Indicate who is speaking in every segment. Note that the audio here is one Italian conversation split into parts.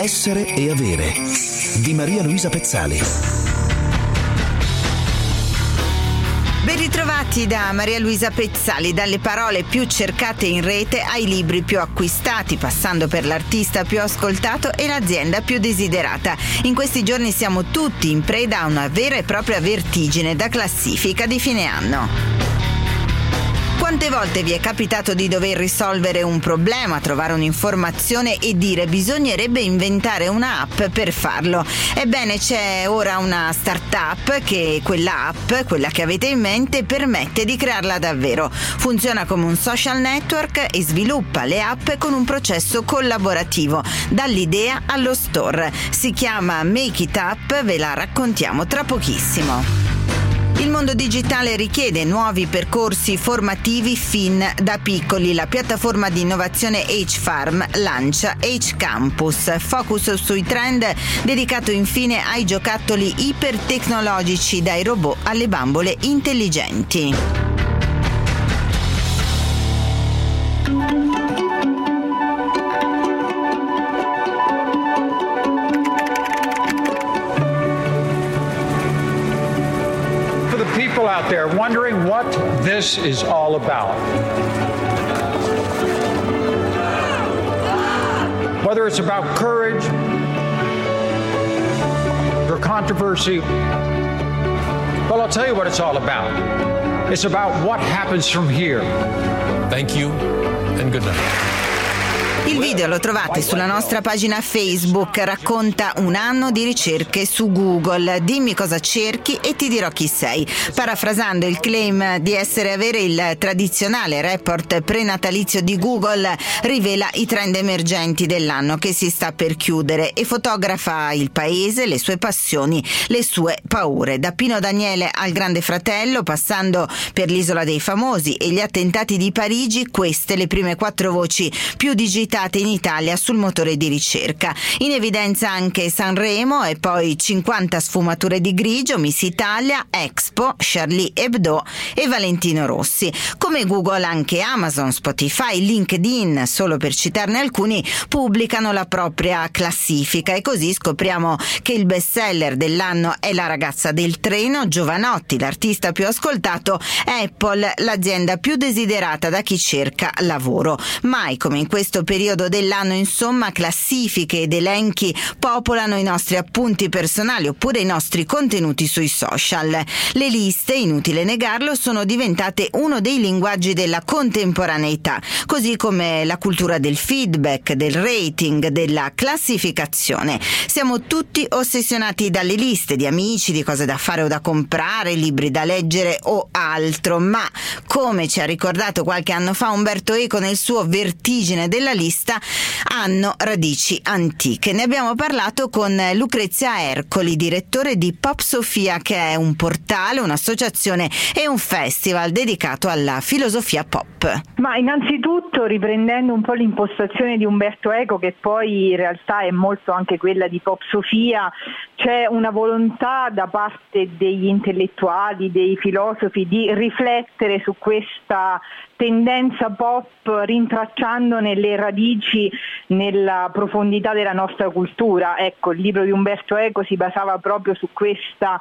Speaker 1: Essere e avere di Maria Luisa Pezzali.
Speaker 2: Ben ritrovati da Maria Luisa Pezzali, dalle parole più cercate in rete ai libri più acquistati, passando per l'artista più ascoltato e l'azienda più desiderata. In questi giorni siamo tutti in preda a una vera e propria vertigine da classifica di fine anno. Quante volte vi è capitato di dover risolvere un problema, trovare un'informazione e dire bisognerebbe inventare una app per farlo? Ebbene, c'è ora una startup che quella app, quella che avete in mente, permette di crearla davvero. Funziona come un social network e sviluppa le app con un processo collaborativo, dall'idea allo store. Si chiama Make It Up, ve la raccontiamo tra pochissimo. Il mondo digitale richiede nuovi percorsi formativi fin da piccoli. La piattaforma di innovazione H-Farm lancia H-Campus, focus sui trend, dedicato infine ai giocattoli ipertecnologici, dai robot alle bambole intelligenti.
Speaker 3: People out there wondering what this is all about. Whether it's about courage or controversy, well, I'll tell you what it's all about. It's about what happens from here.
Speaker 4: Thank you and good night.
Speaker 2: Il video lo trovate sulla nostra pagina Facebook, racconta un anno di ricerche su Google. Dimmi cosa cerchi e ti dirò chi sei. Parafrasando il claim di Essere e Avere, il tradizionale report prenatalizio di Google rivela i trend emergenti dell'anno che si sta per chiudere e fotografa il paese, le sue passioni, le sue paure. Da Pino Daniele al Grande Fratello, passando per l'Isola dei Famosi e gli attentati di Parigi, queste le prime 4 voci più digitate in Italia sul motore di ricerca. In evidenza anche Sanremo e poi 50 sfumature di grigio, Miss Italia, Expo, Charlie Hebdo e Valentino Rossi. Come Google, anche Amazon, Spotify, LinkedIn, solo per citarne alcuni, pubblicano la propria classifica e così scopriamo che il bestseller dell'anno è La ragazza del treno, Giovanotti, l'artista più ascoltato, Apple, l'azienda più desiderata da chi cerca lavoro. Mai come in questo periodo dell'anno, insomma, classifiche ed elenchi popolano i nostri appunti personali oppure i nostri contenuti sui social. Le liste, inutile negarlo, sono diventate uno dei linguaggi della contemporaneità, così come la cultura del feedback, del rating, della classificazione. Siamo tutti ossessionati dalle liste di amici, di cose da fare o da comprare, libri da leggere o altro, ma come ci ha ricordato qualche anno fa Umberto Eco nel suo Vertigine della lista, hanno radici antiche. Ne abbiamo parlato con Lucrezia Ercoli, direttore di Pop Sofia, che è un portale, un'associazione e un festival dedicato alla filosofia pop.
Speaker 5: Ma innanzitutto, riprendendo un po' l'impostazione di Umberto Eco, che poi in realtà è molto anche quella di Pop Sofia, c'è una volontà da parte degli intellettuali, dei filosofi, di riflettere su questa tendenza pop, rintracciandone le radici nella profondità della nostra cultura. Ecco, il libro di Umberto Eco si basava proprio su questo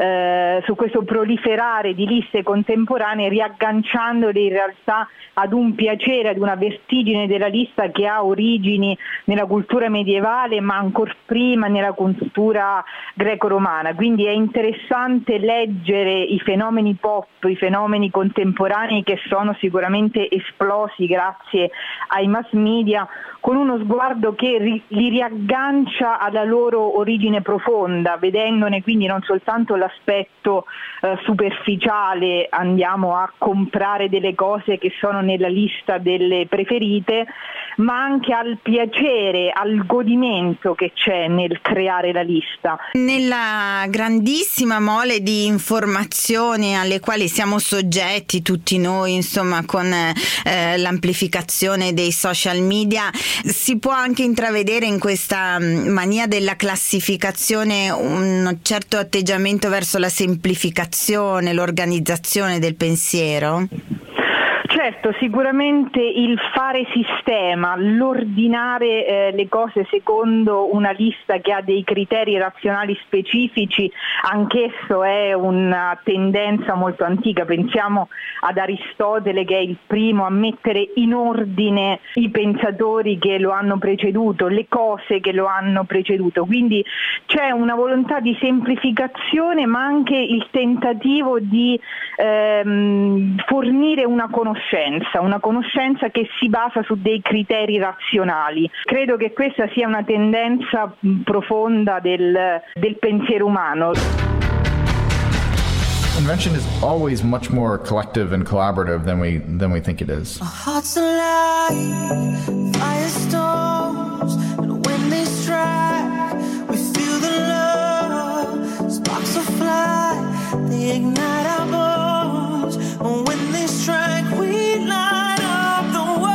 Speaker 5: proliferare di liste contemporanee, riagganciandole in realtà ad un piacere, ad una vertigine della lista che ha origini nella cultura medievale, ma ancor prima nella cultura greco-romana. Quindi è interessante leggere i fenomeni pop, i fenomeni contemporanei che sono sicuramente esplosi grazie ai mass media, con uno sguardo che li riaggancia alla loro origine profonda, vedendone quindi non soltanto l'aspetto superficiale, andiamo a comprare delle cose che sono nella lista delle preferite, ma anche al piacere, al godimento che c'è nel creare la lista.
Speaker 2: Nella grandissima mole di informazioni alle quali siamo soggetti tutti noi, insomma, con l'amplificazione dei social media, si può anche intravedere in questa mania della classificazione un certo atteggiamento verso la semplificazione, l'organizzazione del pensiero?
Speaker 5: Certo, sicuramente il fare sistema, l'ordinare le cose secondo una lista che ha dei criteri razionali specifici, anch'esso è una tendenza molto antica. Pensiamo ad Aristotele, che è il primo a mettere in ordine i pensatori che lo hanno preceduto, le cose che lo hanno preceduto. Quindi c'è una volontà di semplificazione, ma anche il tentativo di fornire una conoscenza che si basa su dei criteri razionali. Credo che questa sia una tendenza profonda del pensiero umano.
Speaker 6: Invention is always much more collective and collaborative than we think it is.
Speaker 7: Our hearts alive, firestorms, and when they strike, we feel the love. Sparks will fly, they ignite our bones. And when they strike, we light up the world.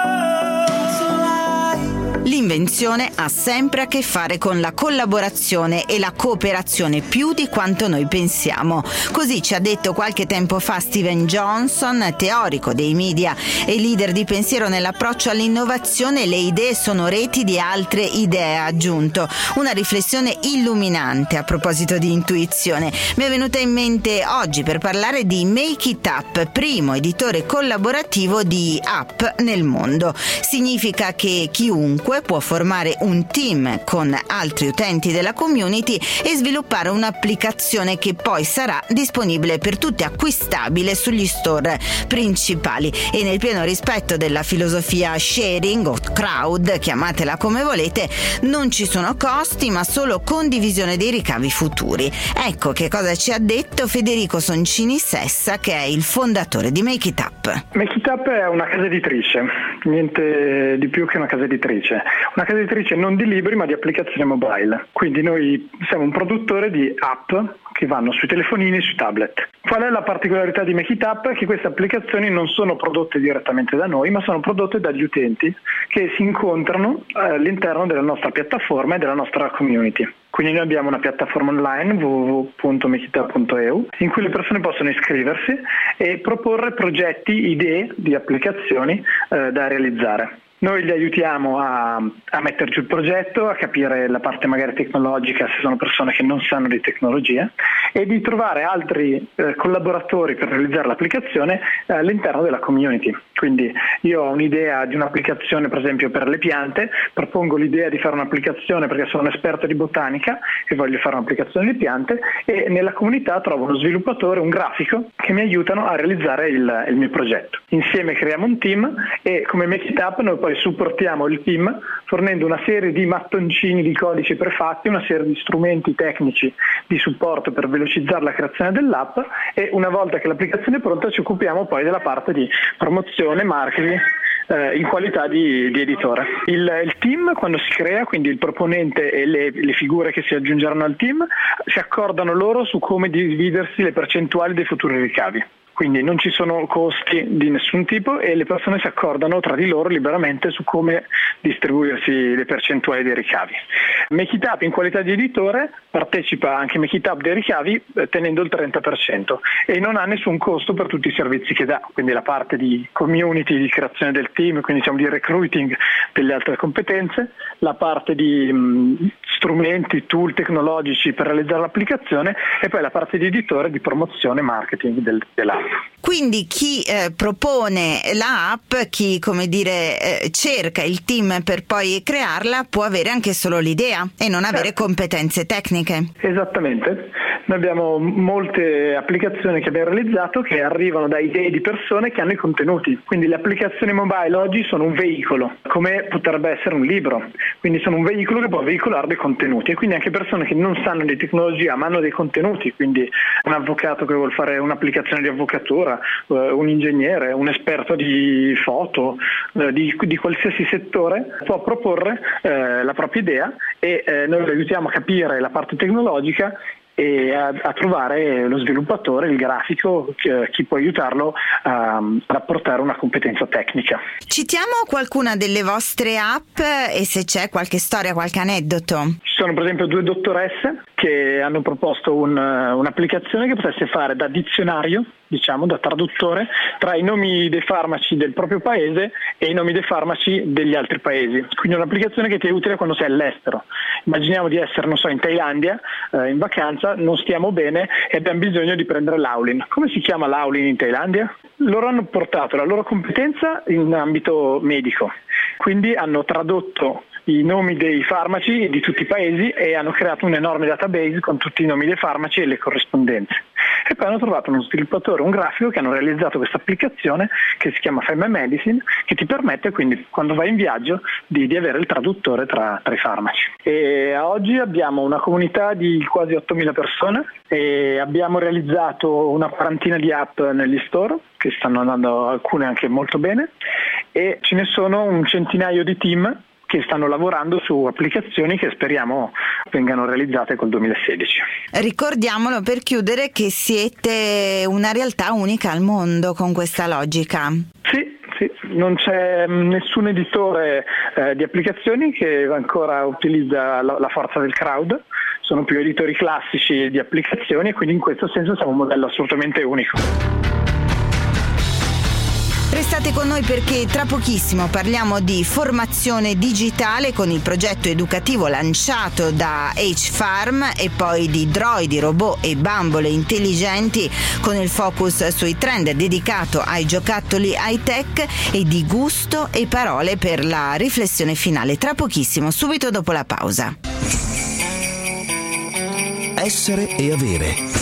Speaker 2: L'invenzione ha sempre a che fare con la collaborazione e la cooperazione più di quanto noi pensiamo. Così ci ha detto qualche tempo fa Steven Johnson, teorico dei media e leader di pensiero nell'approccio all'innovazione. Le idee sono reti di altre idee, ha aggiunto. Una riflessione illuminante a proposito di intuizione. Mi è venuta in mente oggi per parlare di Make It Up, primo editore collaborativo di app nel mondo. Significa che chiunque può formare un team con altri utenti della community e sviluppare un'applicazione che poi sarà disponibile per tutti, acquistabile sugli store principali. E nel pieno rispetto della filosofia sharing o crowd, chiamatela come volete, non ci sono costi ma solo condivisione dei ricavi futuri. Ecco che cosa ci ha detto Federico Soncini Sessa, che è il fondatore di Make It Up.
Speaker 8: Make It Up è una casa editrice, niente di più che una casa editrice. Una casa editrice non di libri ma di applicazioni mobile. Quindi noi siamo un produttore di app che vanno sui telefonini e sui tablet. Qual è la particolarità di Make It Up? Che queste applicazioni non sono prodotte direttamente da noi, ma sono prodotte dagli utenti che si incontrano all'interno della nostra piattaforma e della nostra community. Quindi noi abbiamo una piattaforma online www.makeitup.eu in cui le persone possono iscriversi e proporre progetti, idee di applicazioni da realizzare. Noi li aiutiamo a mettere giù il progetto, a capire la parte magari tecnologica se sono persone che non sanno di tecnologia, e di trovare altri collaboratori per realizzare l'applicazione all'interno della community. Quindi io ho un'idea di un'applicazione per esempio per le piante, propongo l'idea di fare un'applicazione perché sono un esperto di botanica e voglio fare un'applicazione di piante, e nella comunità trovo uno sviluppatore, un grafico che mi aiutano a realizzare il mio progetto. Insieme creiamo un team e come Make It Up noi poi supportiamo il team fornendo una serie di mattoncini di codici prefatti, una serie di strumenti tecnici di supporto per velocizzare la creazione dell'app, e una volta che l'applicazione è pronta ci occupiamo poi della parte di promozione, marketing in qualità di editore. Il team quando si crea, quindi il proponente e le figure che si aggiungeranno al team, si accordano loro su come dividersi le percentuali dei futuri ricavi. Quindi non ci sono costi di nessun tipo e le persone si accordano tra di loro liberamente su come distribuirsi le percentuali dei ricavi. Make It Up in qualità di editore partecipa anche Make It Up dei ricavi tenendo il 30% e non ha nessun costo per tutti i servizi che dà, quindi la parte di community, di creazione del team, quindi diciamo di recruiting delle altre competenze, la parte di strumenti, tool tecnologici per realizzare l'applicazione e poi la parte di editore di promozione e marketing dell'app.
Speaker 2: Quindi chi propone l'app, chi cerca il team per poi crearla, può avere anche solo l'idea e non avere competenze tecniche.
Speaker 8: Esattamente. Noi abbiamo molte applicazioni che abbiamo realizzato che arrivano da idee di persone che hanno i contenuti. Quindi le applicazioni mobile oggi sono un veicolo, come potrebbe essere un libro. Quindi sono un veicolo che può veicolare dei contenuti, e quindi anche persone che non sanno di tecnologia ma hanno dei contenuti, quindi un avvocato che vuole fare un'applicazione di avvocatura, un ingegnere, un esperto di foto, di qualsiasi settore può proporre la propria idea e noi lo aiutiamo a capire la parte tecnologica e a trovare lo sviluppatore, il grafico, chi può aiutarlo a apportare una competenza tecnica.
Speaker 2: Citiamo qualcuna delle vostre app e se c'è qualche storia, qualche aneddoto.
Speaker 8: Ci sono per esempio 2 dottoresse che hanno proposto un'applicazione che potesse fare da dizionario, diciamo, da traduttore tra i nomi dei farmaci del proprio paese e i nomi dei farmaci degli altri paesi. Quindi un'applicazione che ti è utile quando sei all'estero. Immaginiamo di essere, non so, in Thailandia, in vacanza, non stiamo bene e abbiamo bisogno di prendere l'Aulin. Come si chiama l'Aulin in Thailandia? Loro hanno portato la loro competenza in ambito medico, quindi hanno tradotto i nomi dei farmaci di tutti i paesi e hanno creato un enorme database con tutti i nomi dei farmaci e le corrispondenze. E poi hanno trovato uno sviluppatore, un grafico, che hanno realizzato questa applicazione che si chiama Find My Medicine, che ti permette quindi, quando vai in viaggio, di avere il traduttore tra i farmaci. E a oggi abbiamo una comunità di quasi 8.000 persone e abbiamo realizzato una quarantina di app negli store, che stanno andando alcune anche molto bene, e ce ne sono un centinaio di team che stanno lavorando su applicazioni che speriamo vengano realizzate col 2016.
Speaker 2: Ricordiamolo per chiudere che siete una realtà unica al mondo con questa logica.
Speaker 8: Sì, non c'è nessun editore di applicazioni che ancora utilizza la forza del crowd, sono più editori classici di applicazioni e quindi in questo senso siamo un modello assolutamente unico.
Speaker 2: Restate con noi perché tra pochissimo parliamo di formazione digitale con il progetto educativo lanciato da H-Farm e poi di droidi, robot e bambole intelligenti con il focus sui trend dedicato ai giocattoli high-tech e di gusto e parole per la riflessione finale. Tra pochissimo, subito dopo la pausa.
Speaker 1: Essere e avere.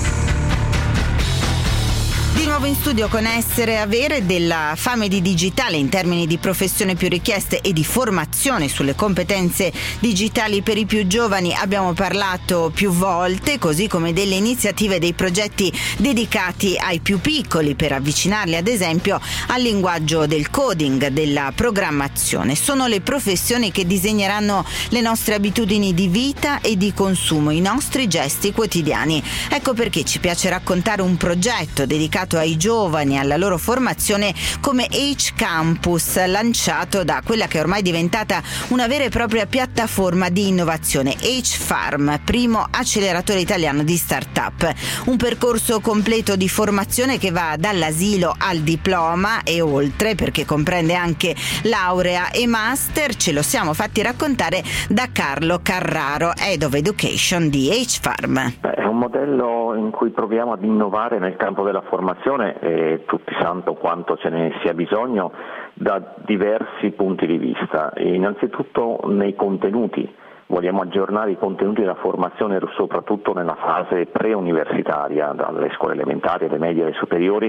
Speaker 2: Di nuovo in studio con Essere e Avere, della fame di digitale in termini di professione più richieste e di formazione sulle competenze digitali per i più giovani abbiamo parlato più volte, così come delle iniziative e dei progetti dedicati ai più piccoli per avvicinarli ad esempio al linguaggio del coding, della programmazione. Sono le professioni che disegneranno le nostre abitudini di vita e di consumo, i nostri gesti quotidiani. Ecco perché ci piace raccontare un progetto dedicato ai giovani e alla loro formazione come H-Campus, lanciato da quella che è ormai diventata una vera e propria piattaforma di innovazione, H-Farm, primo acceleratore italiano di start-up. Un percorso completo di formazione che va dall'asilo al diploma e oltre, perché comprende anche laurea e master. Ce lo siamo fatti raccontare da Carlo Carraro, Head of Education di H-Farm.
Speaker 9: È un modello in cui proviamo ad innovare nel campo della formazione e tutti sanno quanto ce ne sia bisogno da diversi punti di vista. Innanzitutto nei contenuti. Vogliamo aggiornare i contenuti della formazione soprattutto nella fase preuniversitaria, dalle scuole elementari, alle medie, alle superiori,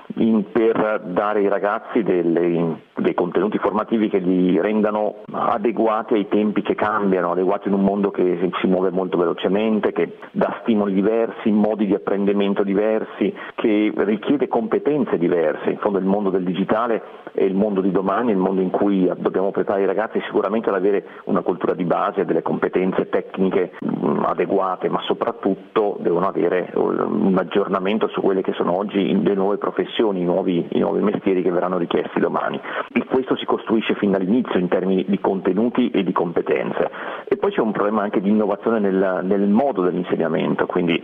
Speaker 9: per dare ai ragazzi dei contenuti formativi che li rendano adeguati ai tempi che cambiano, adeguati in un mondo che si muove molto velocemente, che dà stimoli diversi, modi di apprendimento diversi, che richiede competenze diverse. In fondo il mondo del digitale è il mondo di domani, è il mondo in cui dobbiamo preparare i ragazzi sicuramente ad avere una cultura di base, delle competenze tecniche adeguate, ma soprattutto devono avere un aggiornamento su quelle che sono oggi le nuove professioni, i nuovi mestieri che verranno richiesti domani. E questo si costruisce fin dall'inizio in termini di contenuti e di competenze. E poi c'è un problema anche di innovazione nel modo dell'insegnamento, quindi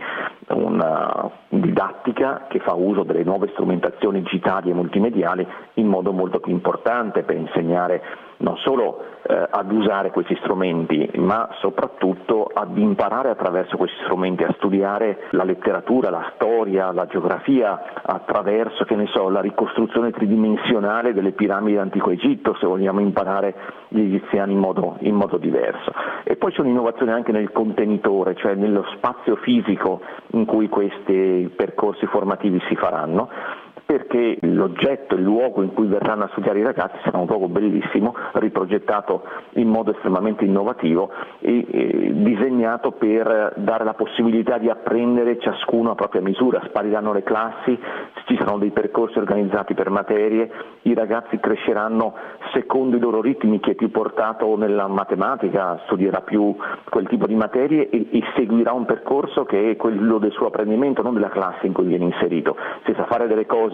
Speaker 9: una didattica che fa uso delle nuove strumentazioni digitali e multimediali in modo molto più importante per insegnare non solo ad usare questi strumenti, ma soprattutto ad imparare attraverso questi strumenti a studiare la letteratura, la storia, la geografia, attraverso, la ricostruzione tridimensionale delle piramidi dell'antico Egitto, se vogliamo imparare gli egiziani in modo diverso. E poi c'è un'innovazione anche nel contenitore, cioè nello spazio fisico in cui questi percorsi formativi si faranno, perché l'oggetto, il luogo in cui verranno a studiare i ragazzi sarà un luogo bellissimo, riprogettato in modo estremamente innovativo e disegnato per dare la possibilità di apprendere ciascuno a propria misura. Spariranno le classi, ci saranno dei percorsi organizzati per materie, i ragazzi cresceranno secondo i loro ritmi, chi è più portato nella matematica studierà più quel tipo di materie e seguirà un percorso che è quello del suo apprendimento, non della classe in cui viene inserito. Se sa fare delle cose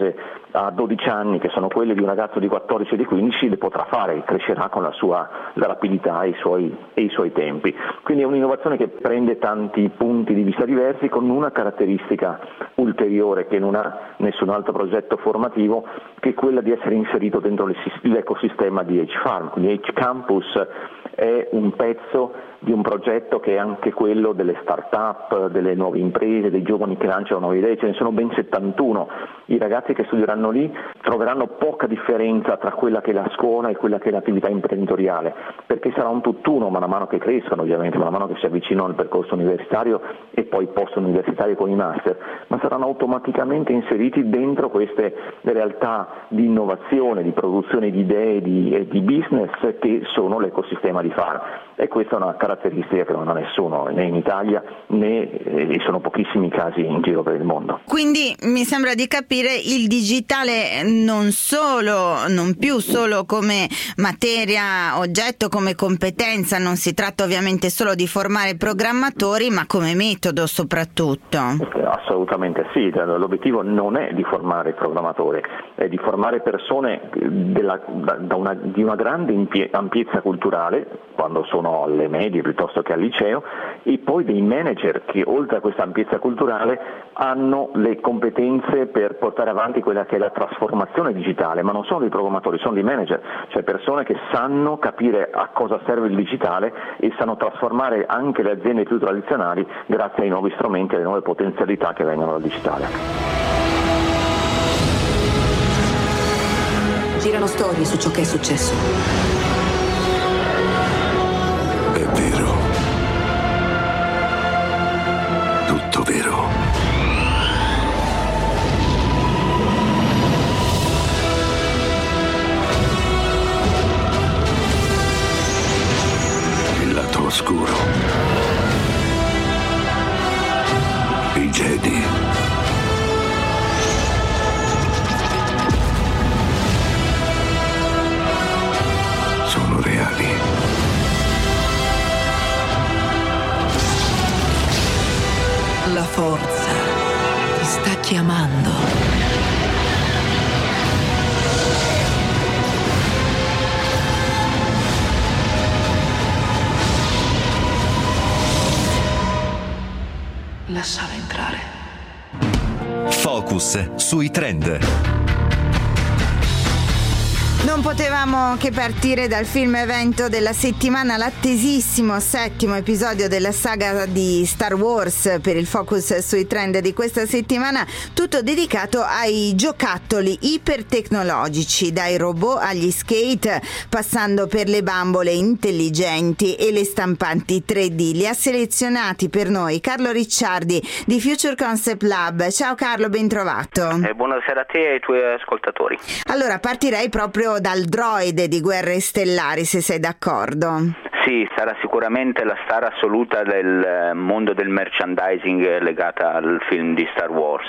Speaker 9: cose a 12 anni che sono quelle di un ragazzo di 14 e di 15 le potrà fare, crescerà con la rapidità e i suoi tempi. Quindi è un'innovazione che prende tanti punti di vista diversi, con una caratteristica ulteriore che non ha nessun altro progetto formativo, che è quella di essere inserito dentro l'ecosistema di H-Farm. Quindi H-Campus è un pezzo di un progetto che è anche quello delle start-up, delle nuove imprese, dei giovani che lanciano nuove idee. Ce ne sono ben 71. I ragazzi che studieranno lì troveranno poca differenza tra quella che è la scuola e quella che è l'attività imprenditoriale, perché sarà un tutt'uno man mano che crescono, ovviamente, man mano che si avvicinano al percorso universitario e poi post-universitario con i master, ma saranno automaticamente inseriti dentro queste realtà di innovazione, di produzione di idee e di business che sono l'ecosistema di Farm. E questa è una caratteristica che non ha nessuno, né in Italia né sono pochissimi casi in giro per il mondo.
Speaker 2: Quindi mi sembra di capire, il digitale non più solo come materia, oggetto, come competenza, non si tratta ovviamente solo di formare programmatori, ma come metodo soprattutto.
Speaker 9: Assolutamente sì, l'obiettivo non è di formare programmatori, è di formare persone di una grande ampiezza culturale, quando sono alle medie piuttosto che al liceo, e poi dei manager che oltre a questa ampiezza culturale hanno le competenze per portare avanti quella che è la trasformazione digitale, ma non sono dei programmatori, sono dei manager, cioè persone che sanno capire a cosa serve il digitale e sanno trasformare anche le aziende più tradizionali grazie ai nuovi strumenti e alle nuove potenzialità che vengono dal digitale.
Speaker 10: Girano storie su ciò che è successo.
Speaker 11: È vero. Tutto vero. Il lato oscuro. I Jedi. Sono reali.
Speaker 10: La forza ti sta chiamando. Lasciala entrare.
Speaker 1: Focus sui trend.
Speaker 2: Non potevamo che partire dal film evento della settimana, l'attesissimo 7° episodio della saga di Star Wars, per il focus sui trend di questa settimana, tutto dedicato ai giocattoli ipertecnologici, dai robot agli skate, passando per le bambole intelligenti e le stampanti 3D. Li ha selezionati per noi Carlo Ricciardi di Future Concept Lab. Ciao Carlo, ben trovato.
Speaker 12: Buonasera a te e ai tuoi ascoltatori.
Speaker 2: Allora, partirei proprio dal droide di Guerre Stellari, se sei d'accordo.
Speaker 12: Sì, sarà sicuramente la star assoluta del mondo del merchandising legata al film di Star Wars,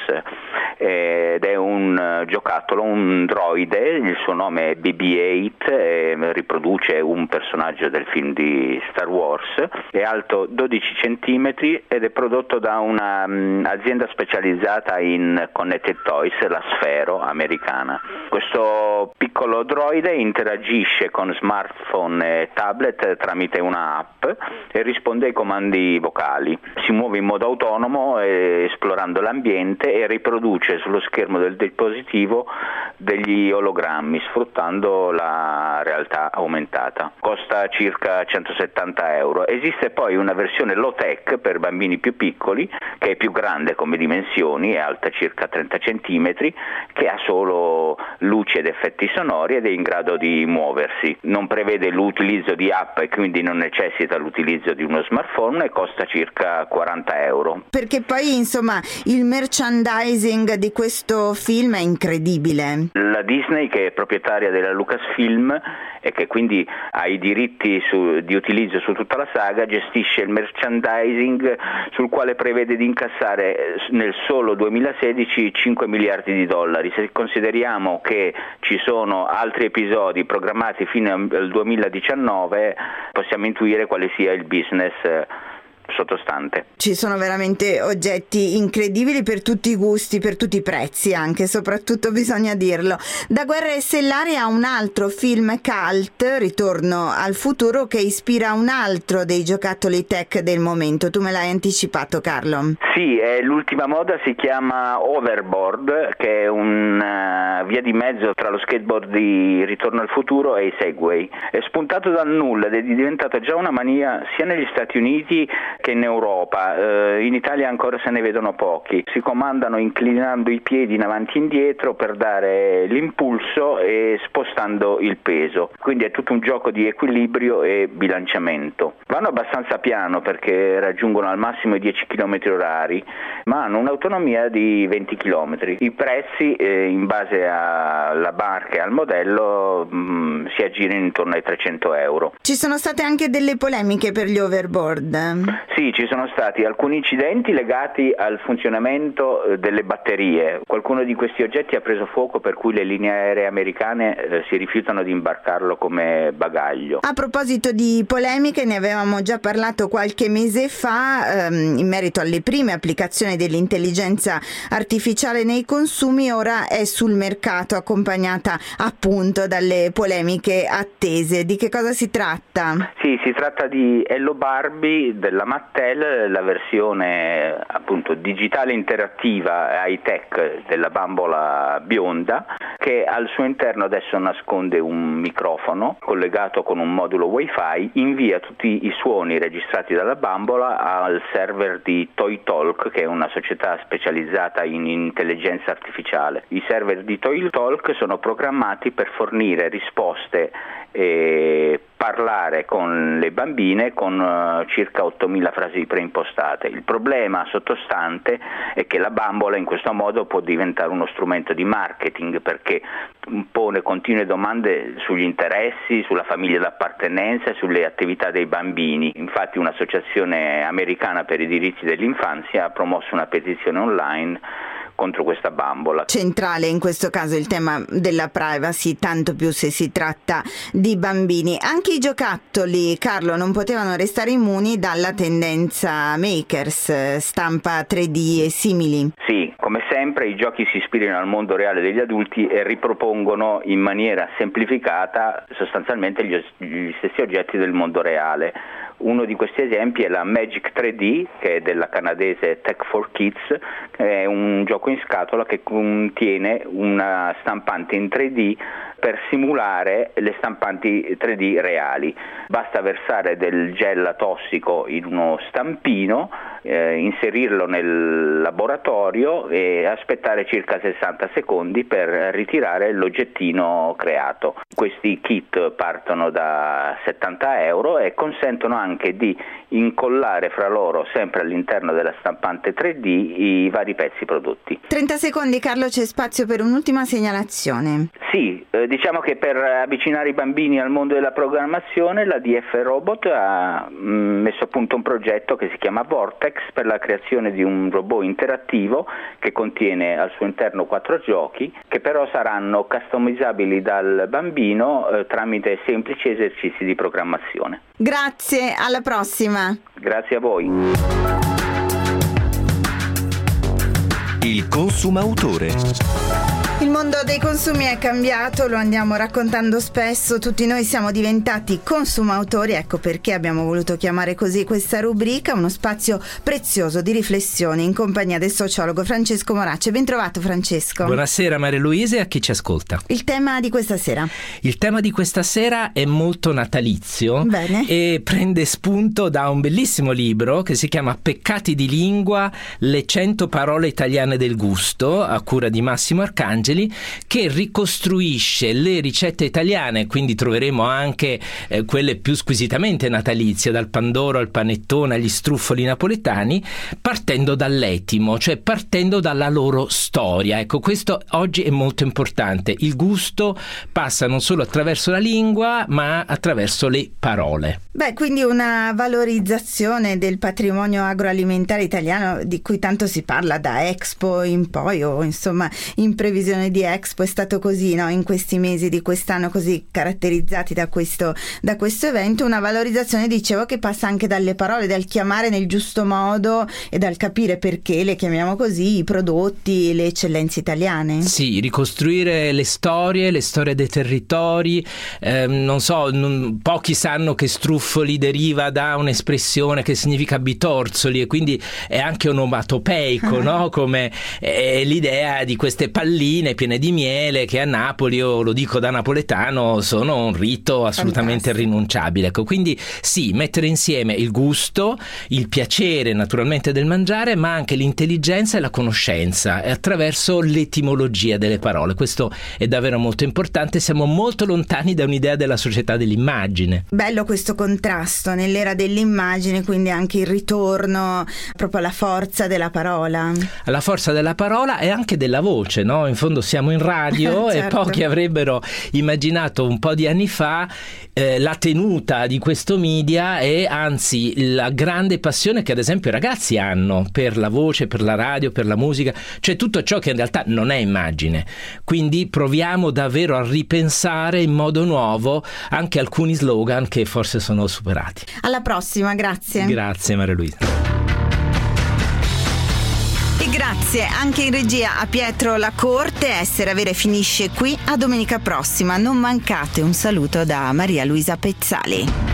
Speaker 12: ed è un giocattolo, un droide, il suo nome è BB-8 e riproduce un personaggio del film di Star Wars, è alto 12 centimetri ed è prodotto da un'azienda specializzata in connected toys, la Sphero americana. Questo piccolo droide interagisce con smartphone e tablet tramite una app e risponde ai comandi vocali. Si muove in modo autonomo esplorando l'ambiente e riproduce sullo schermo del dispositivo degli ologrammi sfruttando la realtà aumentata. Costa circa 170 euro. Esiste poi una versione low tech per bambini più piccoli che è più grande come dimensioni, è alta circa 30 centimetri, che ha solo luci ed effetti sonori ed è in grado di muoversi. Non prevede l'utilizzo di app e quindi non necessita l'utilizzo di uno smartphone e costa circa 40 euro.
Speaker 2: Perché poi insomma il merchandising di questo film è incredibile.
Speaker 12: La Disney, che è proprietaria della Lucasfilm e che quindi ha i diritti di utilizzo su tutta la saga, gestisce il merchandising sul quale prevede di incassare nel solo 2016 $5 miliardi. Se consideriamo che ci sono altri episodi programmati fino al 2019, possiamo intuire quale sia il business sottostante.
Speaker 2: Ci sono veramente oggetti incredibili per tutti i gusti, per tutti i prezzi anche, soprattutto bisogna dirlo. Da Guerre Stellari a un altro film cult, Ritorno al futuro, che ispira un altro dei giocattoli tech del momento. Tu me l'hai anticipato, Carlo.
Speaker 12: Sì, l'ultima moda si chiama Overboard, che è una via di mezzo tra lo skateboard di Ritorno al futuro e i Segway. È spuntato dal nulla ed è diventato già una mania sia negli Stati Uniti che in Europa. In Italia ancora se ne vedono pochi. Si comandano inclinando i piedi in avanti e indietro per dare l'impulso e spostando il peso. Quindi è tutto un gioco di equilibrio e bilanciamento. Vanno abbastanza piano perché raggiungono al massimo i 10 km/h, ma hanno un'autonomia di 20 km. I prezzi in base alla marca e al modello si aggirano intorno ai 300 euro.
Speaker 2: Ci sono state anche delle polemiche per gli overboard.
Speaker 12: Sì, ci sono stati alcuni incidenti legati al funzionamento delle batterie. Qualcuno di questi oggetti ha preso fuoco, per cui le linee aeree americane si rifiutano di imbarcarlo come bagaglio.
Speaker 2: A proposito di polemiche, ne avevamo già parlato qualche mese fa in merito alle prime applicazioni dell'intelligenza artificiale nei consumi. Ora è sul mercato, accompagnata appunto dalle polemiche attese. Di che cosa si tratta?
Speaker 12: Sì, si tratta di Hello Barbie della Mattel, la versione appunto digitale interattiva high tech della bambola bionda, che al suo interno adesso nasconde un microfono collegato con un modulo wifi, invia tutti i suoni registrati dalla bambola al server di ToyTalk, che è una società specializzata in intelligenza artificiale. I server di ToyTalk sono programmati per fornire risposte e parlare con le bambine con circa 8.000 frasi preimpostate. Il problema sottostante è che la bambola in questo modo può diventare uno strumento di marketing, perché pone continue domande sugli interessi, sulla famiglia d'appartenenza e sulle attività dei bambini. Infatti un'associazione americana per i diritti dell'infanzia ha promosso una petizione online contro questa bambola.
Speaker 2: Centrale in questo caso il tema della privacy, tanto più se si tratta di bambini. Anche i giocattoli, Carlo, non potevano restare immuni dalla tendenza makers, stampa 3D e simili.
Speaker 12: Sì, come sempre i giochi si ispirano al mondo reale degli adulti e ripropongono in maniera semplificata sostanzialmente gli stessi oggetti del mondo reale. Uno di questi esempi è la Magic 3D, che è della canadese Tech4Kids, che è un gioco in scatola che contiene una stampante in 3D per simulare le stampanti 3D reali. Basta versare del gel tossico in uno stampino, inserirlo nel laboratorio e aspettare circa 60 secondi per ritirare l'oggettino creato. Questi kit partono da 70 euro e consentono anche di incollare fra loro, sempre all'interno della stampante 3D, i vari pezzi prodotti.
Speaker 2: 30 secondi, Carlo, c'è spazio per un'ultima segnalazione.
Speaker 12: Sì, diciamo che per avvicinare i bambini al mondo della programmazione la DF Robot ha messo a punto un progetto che si chiama Vortex, per la creazione di un robot interattivo che contiene al suo interno 4 giochi, che però saranno customizzabili dal bambino tramite semplici esercizi di programmazione.
Speaker 2: Grazie, alla prossima.
Speaker 12: Grazie a voi.
Speaker 1: Il consumautore.
Speaker 2: Il mondo dei consumi è cambiato, lo andiamo raccontando spesso, tutti noi siamo diventati consumautori, ecco perché abbiamo voluto chiamare così questa rubrica, uno spazio prezioso di riflessione in compagnia del sociologo Francesco Moracci. Ben trovato, Francesco.
Speaker 13: Buonasera Maria Luisa e a chi ci ascolta.
Speaker 2: Il tema di questa sera?
Speaker 13: Il tema di questa sera è molto natalizio.
Speaker 2: Bene.
Speaker 13: E prende spunto da un bellissimo libro che si chiama Peccati di lingua, le 100 parole italiane del gusto, a cura di Massimo Arcangeli, che ricostruisce le ricette italiane, quindi troveremo anche quelle più squisitamente natalizie, dal pandoro al panettone agli struffoli napoletani, partendo dall'etimo, cioè partendo dalla loro storia. Ecco, questo oggi è molto importante. Il gusto passa non solo attraverso la lingua, ma attraverso le parole.
Speaker 2: Beh, quindi una valorizzazione del patrimonio agroalimentare italiano di cui tanto si parla da Expo in poi, o insomma in previsione l'occasione di Expo è stato così, no? In questi mesi di quest'anno così caratterizzati da questo evento, una valorizzazione, dicevo, che passa anche dalle parole, dal chiamare nel giusto modo e dal capire perché le chiamiamo così i prodotti, le eccellenze italiane.
Speaker 13: Sì, ricostruire le storie dei territori. Non so, pochi sanno che struffoli deriva da un'espressione che significa bitorzoli e quindi è anche onomatopeico, no? Come l'idea di queste palline piene di miele che a Napoli, io lo dico da napoletano, sono un rito assolutamente irrinunciabile. Ecco, quindi sì, mettere insieme il gusto, il piacere naturalmente del mangiare, ma anche l'intelligenza e la conoscenza attraverso l'etimologia delle parole. Questo è davvero molto importante. Siamo molto lontani da un'idea della società dell'immagine.
Speaker 2: Bello questo contrasto nell'era dell'immagine, quindi anche il ritorno proprio alla forza della parola. Alla
Speaker 13: forza della parola e anche della voce, no? In fondo siamo in radio
Speaker 2: certo.
Speaker 13: E pochi avrebbero immaginato un po' di anni fa la tenuta di questo media e anzi la grande passione che ad esempio i ragazzi hanno per la voce, per la radio, per la musica, cioè tutto ciò che in realtà non è immagine. Quindi proviamo davvero a ripensare in modo nuovo anche alcuni slogan che forse sono superati.
Speaker 2: Alla prossima, grazie.
Speaker 13: Grazie Maria Luisa.
Speaker 2: E grazie anche in regia a Pietro Lacorte. Essere Avere finisce qui. A domenica prossima, non mancate. Un saluto da Maria Luisa Pezzali.